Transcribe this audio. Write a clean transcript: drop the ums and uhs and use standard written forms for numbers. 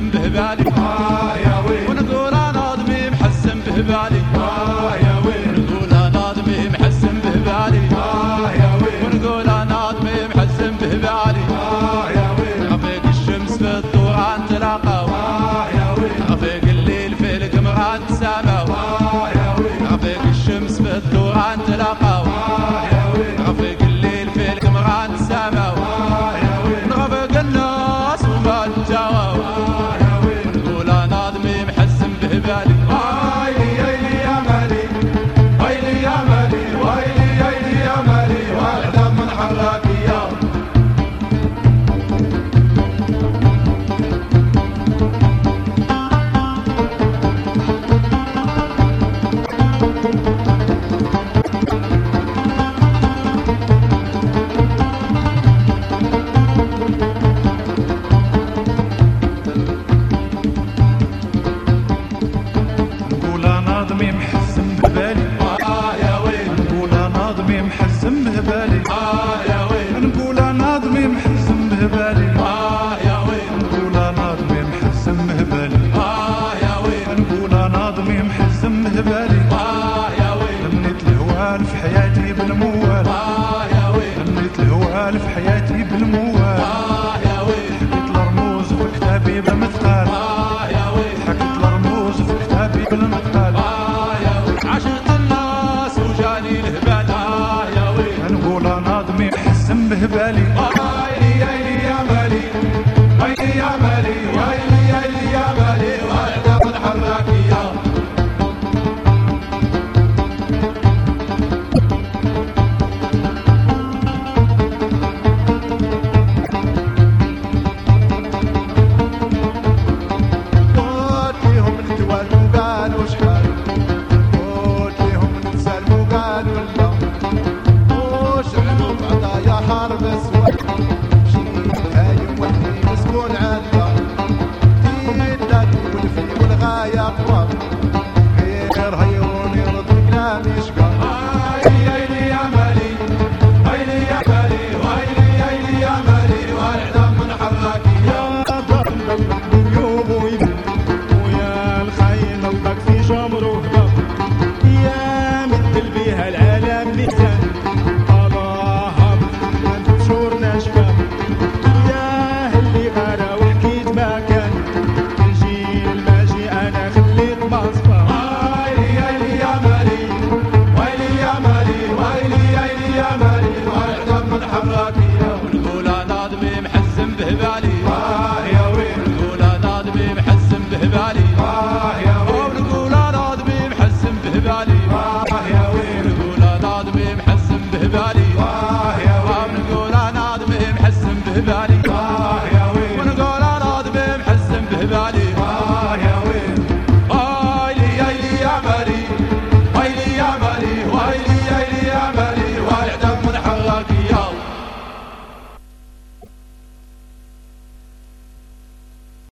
محزن بهبالي يا ويل ونقول انا ضمي محزن بهبالي يا ويل ونقول انا ضمي محزن بهبالي يا ويل ونقول انا ضمي محزن بهبالي يا ويل رفيق الشمس في الطوران تلاقوا يا ويل رفيق الليل في القمران تساموا يا ويل رفيق الشمس في الطوران تلاقوا يا ويل رفيق الليل في القمران تساموا يا ويل نرافق الناس وما تجاووا يا ويل نقول انا ضمي محزن بهبالي ويلي يا مالي ويلي يا مالي ويلي يا مالي واحدة من حلاك يا نقول انا ضمي محزن بهبالي يا ويل نقول انا ضمي محزن بهبالي يا ويل نقول انا ضمي محزن بهبالي يا ويل نقول انا ضمي محزن بهبالي يا ويل نقول انا ضمي محزن بهبالي يا ويل غنيت الهوال في حياتي بالموال يا ويل غنيت الهوال في حياتي بالموال يا ويل حكيت الرموز في كتابي بالمثقال يا ويل حكيت الرموز في كتابي بالمثقال يا ويل عشقت الناس وجاني الهبال يا ويل نقول انا ضمي محزن بهبالي ويلي يا مالي ويلي يا مالي